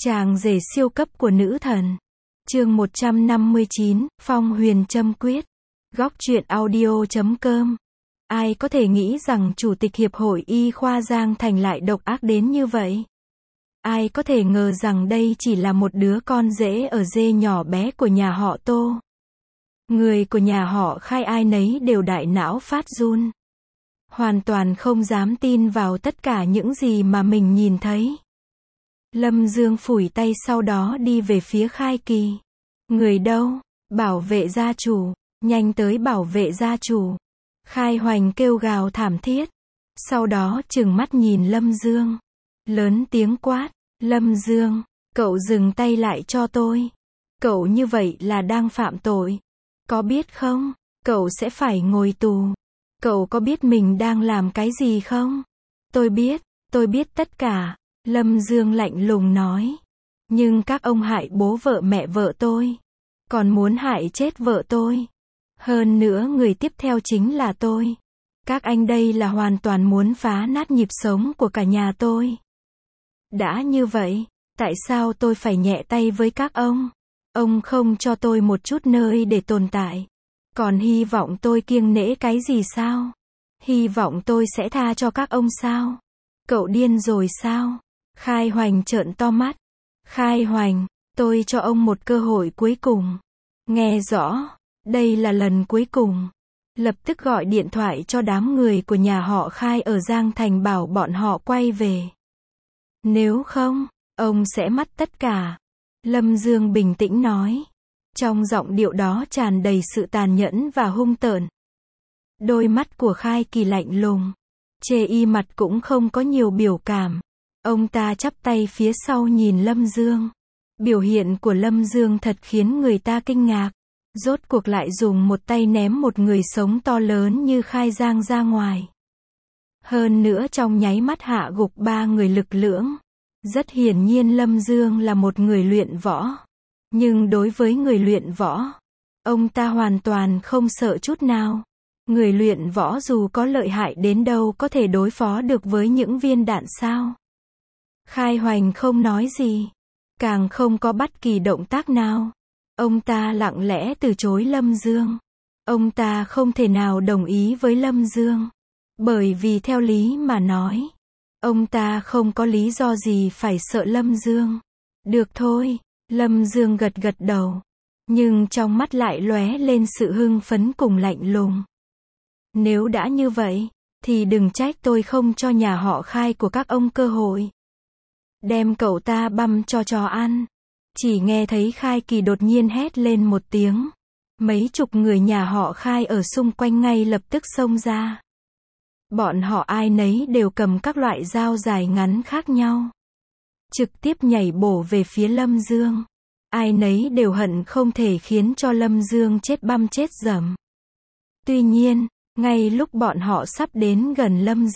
Chàng rể siêu cấp của nữ thần. Chương 159, Phong Huyền Châm Quyết. Góc truyện audio.com. Ai có thể nghĩ rằng Chủ tịch Hiệp hội Y khoa Giang Thành lại độc ác đến như vậy? Ai có thể ngờ rằng đây chỉ là một đứa con rể ở rê nhỏ bé của nhà họ Tô? Người của nhà họ Khai ai nấy đều đại não phát run. Hoàn toàn không dám tin vào tất cả những gì mà mình nhìn thấy. Lâm Dương phủi tay sau đó đi về phía Khai Kỳ. Người đâu? Bảo vệ gia chủ. Nhanh tới bảo vệ gia chủ. Khai Hoành kêu gào thảm thiết. Sau đó trừng mắt nhìn Lâm Dương. Lớn tiếng quát. Lâm Dương, cậu dừng tay lại cho tôi. Cậu như vậy là đang phạm tội. Có biết không? Cậu sẽ phải ngồi tù. Cậu có biết mình đang làm cái gì không? Tôi biết tất cả. Lâm Dương lạnh lùng nói. Nhưng các ông hại bố vợ mẹ vợ tôi. Còn muốn hại chết vợ tôi. Hơn nữa người tiếp theo chính là tôi. Các anh đây là hoàn toàn muốn phá nát nhịp sống của cả nhà tôi. Đã như vậy, tại sao tôi phải nhẹ tay với các ông? Ông không cho tôi một chút nơi để tồn tại. Còn hy vọng tôi kiêng nể cái gì sao? Hy vọng tôi sẽ tha cho các ông sao? Cậu điên rồi sao? Khai Hoành trợn to mắt. Khai Hoành, tôi cho ông một cơ hội cuối cùng. Nghe rõ, đây là lần cuối cùng. Lập tức gọi điện thoại cho đám người của nhà họ Khai ở Giang Thành bảo bọn họ quay về. Nếu không, ông sẽ mất tất cả. Lâm Dương bình tĩnh nói. Trong giọng điệu đó tràn đầy sự tàn nhẫn và hung tợn. Đôi mắt của Khai Kỳ lạnh lùng. Chê y mặt cũng không có nhiều biểu cảm. Ông ta chắp tay phía sau nhìn Lâm Dương. Biểu hiện của Lâm Dương thật khiến người ta kinh ngạc. Rốt cuộc lại dùng một tay ném một người sống to lớn như Khai Giang ra ngoài. Hơn nữa trong nháy mắt hạ gục 3 người lực lưỡng. Rất hiển nhiên Lâm Dương là một người luyện võ. Nhưng đối với người luyện võ, ông ta hoàn toàn không sợ chút nào. Người luyện võ dù có lợi hại đến đâu có thể đối phó được với những viên đạn sao? Khai Hoành không nói gì. Càng không có bất kỳ động tác nào. Ông ta lặng lẽ từ chối Lâm Dương. Ông ta không thể nào đồng ý với Lâm Dương. Bởi vì theo lý mà nói, ông ta không có lý do gì phải sợ Lâm Dương. Được thôi, Lâm Dương gật gật đầu. Nhưng trong mắt lại lóe lên sự hưng phấn cùng lạnh lùng. Nếu đã như vậy, thì đừng trách tôi không cho nhà họ Khai của các ông cơ hội. Đem cậu ta băm cho chó ăn. Chỉ nghe thấy Khai Kỳ đột nhiên hét lên một tiếng. Mấy chục người nhà họ Khai ở xung quanh ngay lập tức xông ra. Bọn họ ai nấy đều cầm các loại dao dài ngắn khác nhau. Trực tiếp nhảy bổ về phía Lâm Dương. Ai nấy đều hận không thể khiến cho Lâm Dương chết băm chết dẫm. Tuy nhiên, ngay lúc bọn họ sắp đến gần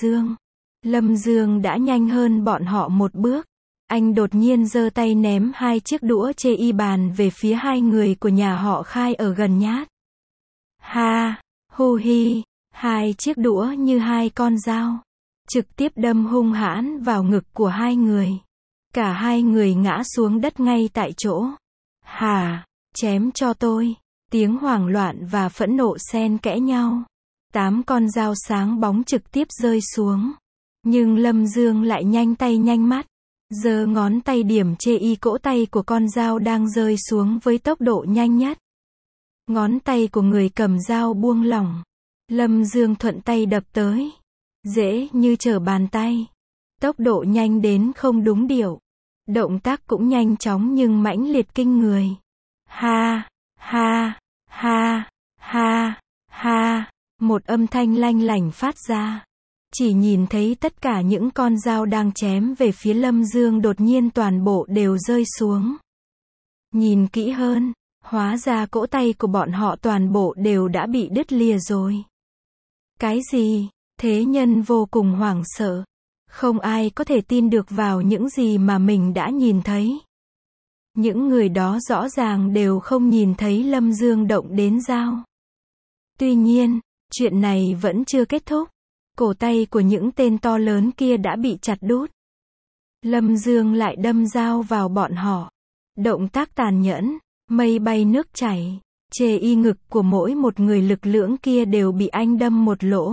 Lâm Dương đã nhanh hơn bọn họ một bước. Anh đột nhiên giơ tay ném 2 chiếc đũa chê y bàn về phía 2 người của nhà họ Khai ở gần nhát. Ha, hu hi, 2 chiếc đũa như 2 con dao. Trực tiếp đâm hung hãn vào ngực của 2 người. Cả 2 người ngã xuống đất ngay tại chỗ. Hà, chém cho tôi. Tiếng hoảng loạn và phẫn nộ xen kẽ nhau. 8 con dao sáng bóng trực tiếp rơi xuống. Nhưng Lâm Dương lại nhanh tay nhanh mắt. Giơ ngón tay điểm chê y cỗ tay của con dao đang rơi xuống với tốc độ nhanh nhất. Ngón tay của người cầm dao buông lỏng. Lâm Dương thuận tay đập tới. Dễ như trở bàn tay. Tốc độ nhanh đến không đúng điệu. Động tác cũng nhanh chóng nhưng mãnh liệt kinh người. Ha, ha, ha, ha, ha. Một âm thanh lanh lảnh phát ra. Chỉ nhìn thấy tất cả những con dao đang chém về phía Lâm Dương đột nhiên toàn bộ đều rơi xuống. Nhìn kỹ hơn, hóa ra cỗ tay của bọn họ toàn bộ đều đã bị đứt lìa rồi. Cái gì? Thế nhân vô cùng hoảng sợ. Không ai có thể tin được vào những gì mà mình đã nhìn thấy. Những người đó rõ ràng đều không nhìn thấy Lâm Dương động đến dao. Tuy nhiên, chuyện này vẫn chưa kết thúc. Cổ tay của những tên to lớn kia đã bị chặt đứt. Lâm Dương lại đâm dao vào bọn họ. Động tác tàn nhẫn, mây bay nước chảy, chê y ngực của mỗi một người lực lưỡng kia đều bị anh đâm một lỗ.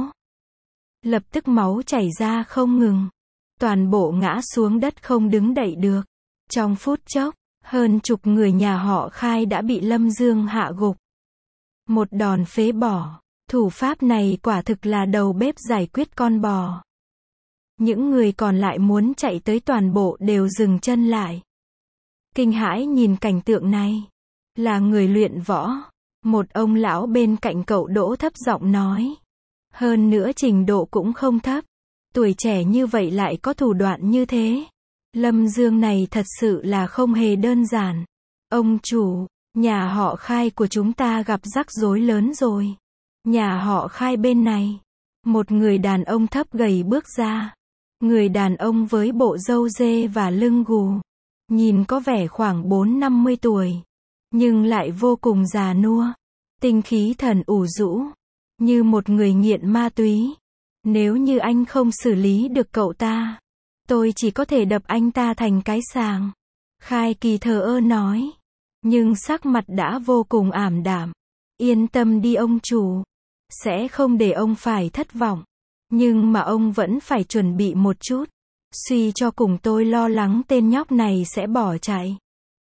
Lập tức máu chảy ra không ngừng. Toàn bộ ngã xuống đất không đứng dậy được. Trong phút chốc, hơn chục người nhà họ Khai đã bị Lâm Dương hạ gục. Một đòn phế bỏ. Thủ pháp này quả thực là đầu bếp giải quyết con bò. Những người còn lại muốn chạy tới toàn bộ đều dừng chân lại. Kinh hãi nhìn cảnh tượng này. Là người luyện võ. Một ông lão bên cạnh cậu Đỗ thấp giọng nói. Hơn nữa trình độ cũng không thấp. Tuổi trẻ như vậy lại có thủ đoạn như thế. Lâm Dương này thật sự là không hề đơn giản. Ông chủ, nhà họ Khai của chúng ta gặp rắc rối lớn rồi. Nhà họ Khai bên này. Một người đàn ông thấp gầy bước ra. Người đàn ông với bộ râu dê và lưng gù. Nhìn có vẻ khoảng 4-50 tuổi. Nhưng lại vô cùng già nua. Tinh khí thần ủ rũ. Như một người nghiện ma túy. Nếu như anh không xử lý được cậu ta, tôi chỉ có thể đập anh ta thành cái sàng. Khai Kỳ thờ ơ nói. Nhưng sắc mặt đã vô cùng ảm đạm. Yên tâm đi ông chủ. Sẽ không để ông phải thất vọng. Nhưng mà ông vẫn phải chuẩn bị một chút. Suy cho cùng tôi lo lắng tên nhóc này sẽ bỏ chạy.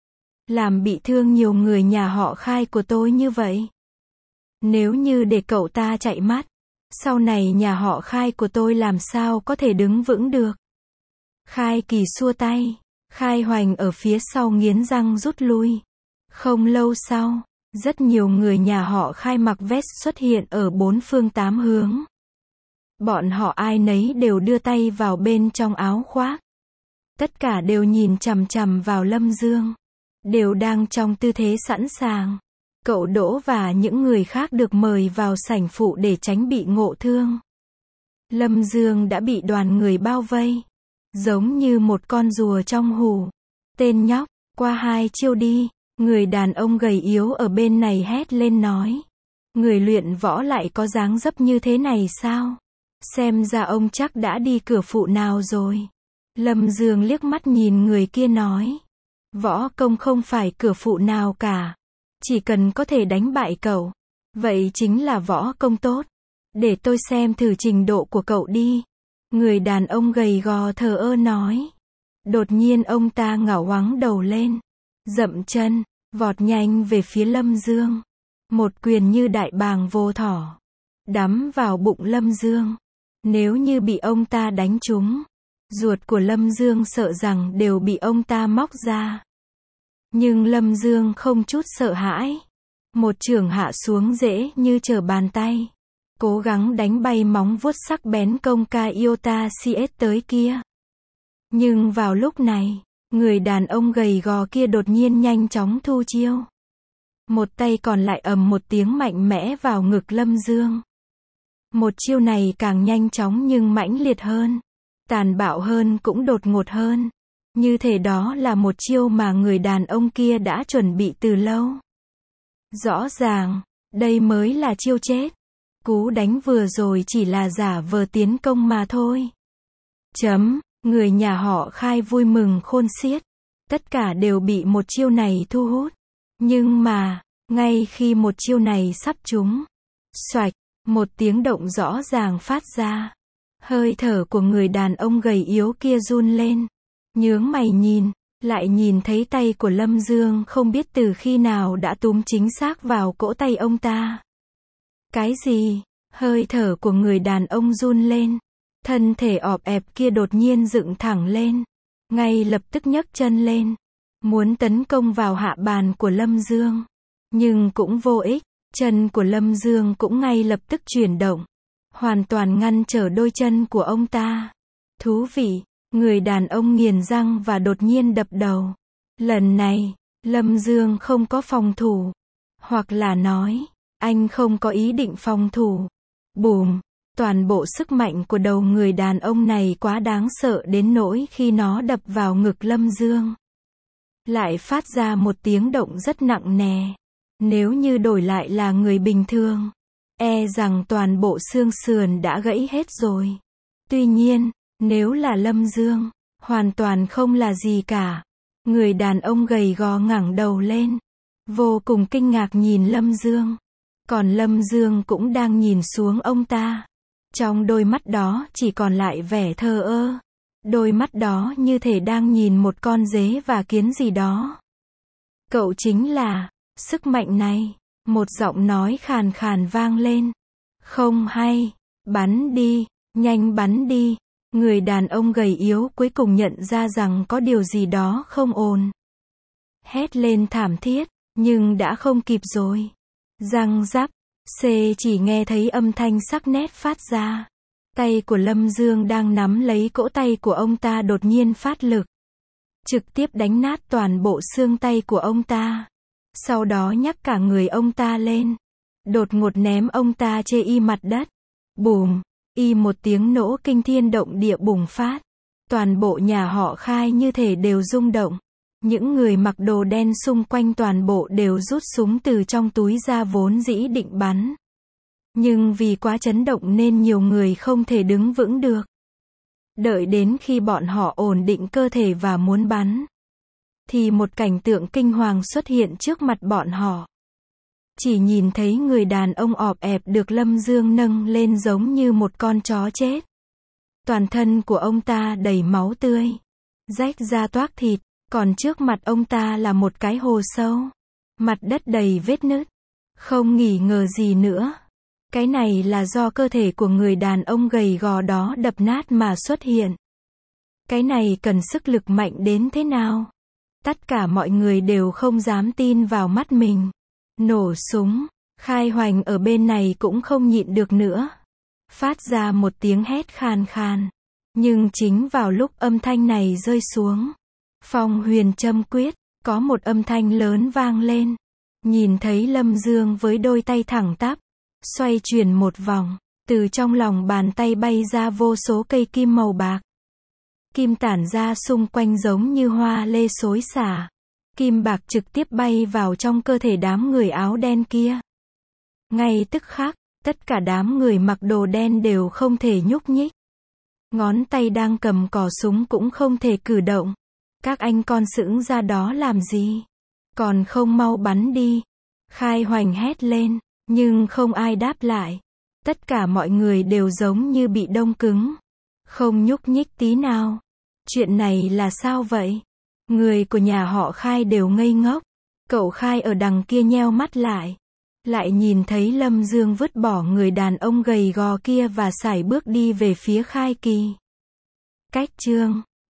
Làm bị thương nhiều người nhà họ Khai của tôi như vậy. Nếu như để cậu ta chạy mất, sau này nhà họ Khai của tôi làm sao có thể đứng vững được. Khai Kỳ xua tay. Khai Hoành ở phía sau nghiến răng rút lui. Không lâu sau, rất nhiều người nhà họ Khai mặc vest xuất hiện ở bốn phương tám hướng. Bọn họ ai nấy đều đưa tay vào bên trong áo khoác. Tất cả đều nhìn chằm chằm vào Lâm Dương. Đều đang trong tư thế sẵn sàng. Cậu Đỗ và những người khác được mời vào sảnh phụ để tránh bị ngộ thương. Lâm Dương đã bị đoàn người bao vây. Giống như một con rùa trong hù. Tên nhóc, qua 2 chiêu đi. Người đàn ông gầy yếu ở bên này hét lên nói. Người luyện võ lại có dáng dấp như thế này sao? Xem ra ông chắc đã đi cửa phụ nào rồi. Lâm Dương liếc mắt nhìn người kia nói. Võ công không phải cửa phụ nào cả. Chỉ cần có thể đánh bại cậu. Vậy chính là võ công tốt. Để tôi xem thử trình độ của cậu đi. Người đàn ông gầy gò thờ ơ nói. Đột nhiên ông ta ngẩng ngoáng đầu lên. Dậm chân, vọt nhanh về phía Lâm Dương. Một quyền như đại bàng vô thỏ. Đắm vào bụng Lâm Dương. Nếu như bị ông ta đánh trúng, ruột của Lâm Dương sợ rằng đều bị ông ta móc ra. Nhưng Lâm Dương không chút sợ hãi. Một chưởng hạ xuống dễ như trở bàn tay. Cố gắng đánh bay móng vuốt sắc bén công ca Iota CS tới kia. Nhưng vào lúc này, người đàn ông gầy gò kia đột nhiên nhanh chóng thu chiêu. Một tay còn lại ầm một tiếng mạnh mẽ vào ngực Lâm Dương. Một chiêu này càng nhanh chóng nhưng mãnh liệt hơn. Tàn bạo hơn cũng đột ngột hơn. Như thể đó là một chiêu mà người đàn ông kia đã chuẩn bị từ lâu. Rõ ràng, đây mới là chiêu chết. Cú đánh vừa rồi chỉ là giả vờ tiến công mà thôi. Người nhà họ Khai vui mừng khôn xiết. Tất cả đều bị một chiêu này thu hút. Nhưng mà, ngay khi một chiêu này sắp trúng, xoạch, một tiếng động rõ ràng phát ra. Hơi thở của người đàn ông gầy yếu kia run lên. Nhướng mày nhìn, lại nhìn thấy tay của Lâm Dương không biết từ khi nào đã túm chính xác vào cỗ tay ông ta. Cái gì? Hơi thở của người đàn ông run lên. Thân thể ọp ẹp kia đột nhiên dựng thẳng lên. Ngay lập tức nhấc chân lên. Muốn tấn công vào hạ bàn của Lâm Dương. Nhưng cũng vô ích. Chân của Lâm Dương cũng ngay lập tức chuyển động. Hoàn toàn ngăn trở đôi chân của ông ta. Thú vị. Người đàn ông nghiền răng và đột nhiên đập đầu. Lần này, Lâm Dương không có phòng thủ. Hoặc là nói, anh không có ý định phòng thủ. Bùm. Toàn bộ sức mạnh của đầu người đàn ông này quá đáng sợ đến nỗi khi nó đập vào ngực Lâm Dương. Lại phát ra một tiếng động rất nặng nề. Nếu như đổi lại là người bình thường, e rằng toàn bộ xương sườn đã gãy hết rồi. Tuy nhiên, nếu là Lâm Dương, Hoàn toàn không là gì cả. Người đàn ông gầy gò ngẩng đầu lên, vô cùng kinh ngạc nhìn Lâm Dương. Còn Lâm Dương cũng đang nhìn xuống ông ta. Trong đôi mắt đó chỉ còn lại vẻ thờ ơ. Đôi mắt đó như thể đang nhìn một con dế và kiến gì đó. Cậu chính là sức mạnh này. Một giọng nói khàn khàn vang lên. Không hay, bắn đi, nhanh bắn đi. Người đàn ông gầy yếu cuối cùng nhận ra rằng có điều gì đó không ổn. Hét lên thảm thiết, nhưng đã không kịp rồi. Răng rắc, C chỉ nghe thấy âm thanh sắc nét phát ra. Tay của Lâm Dương đang nắm lấy cỗ tay của ông ta đột nhiên phát lực. Trực tiếp đánh nát toàn bộ xương tay của ông ta. Sau đó nhấc cả người ông ta lên. Đột ngột ném ông ta chê y mặt đất. Bùm, y một tiếng nổ kinh thiên động địa bùng phát. Toàn bộ nhà họ Khai như thể đều rung động. Những người mặc đồ đen xung quanh toàn bộ đều rút súng từ trong túi ra vốn dĩ định bắn. Nhưng vì quá chấn động nên nhiều người không thể đứng vững được. Đợi đến khi bọn họ ổn định cơ thể và muốn bắn, thì một cảnh tượng kinh hoàng xuất hiện trước mặt bọn họ. Chỉ nhìn thấy người đàn ông ọp ẹp được Lâm Dương nâng lên giống như một con chó chết. Toàn thân của ông ta đầy máu tươi, rách ra toác thịt, còn trước mặt ông ta là một cái hồ sâu. Mặt đất đầy vết nứt. Không nghi ngờ gì nữa. Cái này là do cơ thể của người đàn ông gầy gò đó đập nát mà xuất hiện. Cái này cần sức lực mạnh đến thế nào? Tất cả mọi người đều không dám tin vào mắt mình. Nổ súng, Khai Hoành ở bên này cũng không nhịn được nữa. Phát ra một tiếng hét khàn khàn. Nhưng chính vào lúc âm thanh này rơi xuống, Phong Huyền châm quyết, có một âm thanh lớn vang lên. Nhìn thấy Lâm Dương với đôi tay thẳng tắp, xoay chuyển một vòng, từ trong lòng bàn tay bay ra vô số cây kim màu bạc. Kim tản ra xung quanh giống như hoa lê xối xả. Kim bạc trực tiếp bay vào trong cơ thể đám người áo đen kia. Ngay tức khắc, tất cả đám người mặc đồ đen đều không thể nhúc nhích. Ngón tay đang cầm cò súng cũng không thể cử động. Các anh con sững ra đó làm gì? Còn không mau bắn đi. Khai Hoành hét lên, nhưng không ai đáp lại. Tất cả mọi người đều giống như bị đông cứng. Không nhúc nhích tí nào. Chuyện này là sao vậy? Người của nhà họ Khai đều ngây ngốc. Cậu Khai ở đằng kia nheo mắt lại. Lại nhìn thấy Lâm Dương vứt bỏ người đàn ông gầy gò kia và sải bước đi về phía Khai Kỳ. Cách chương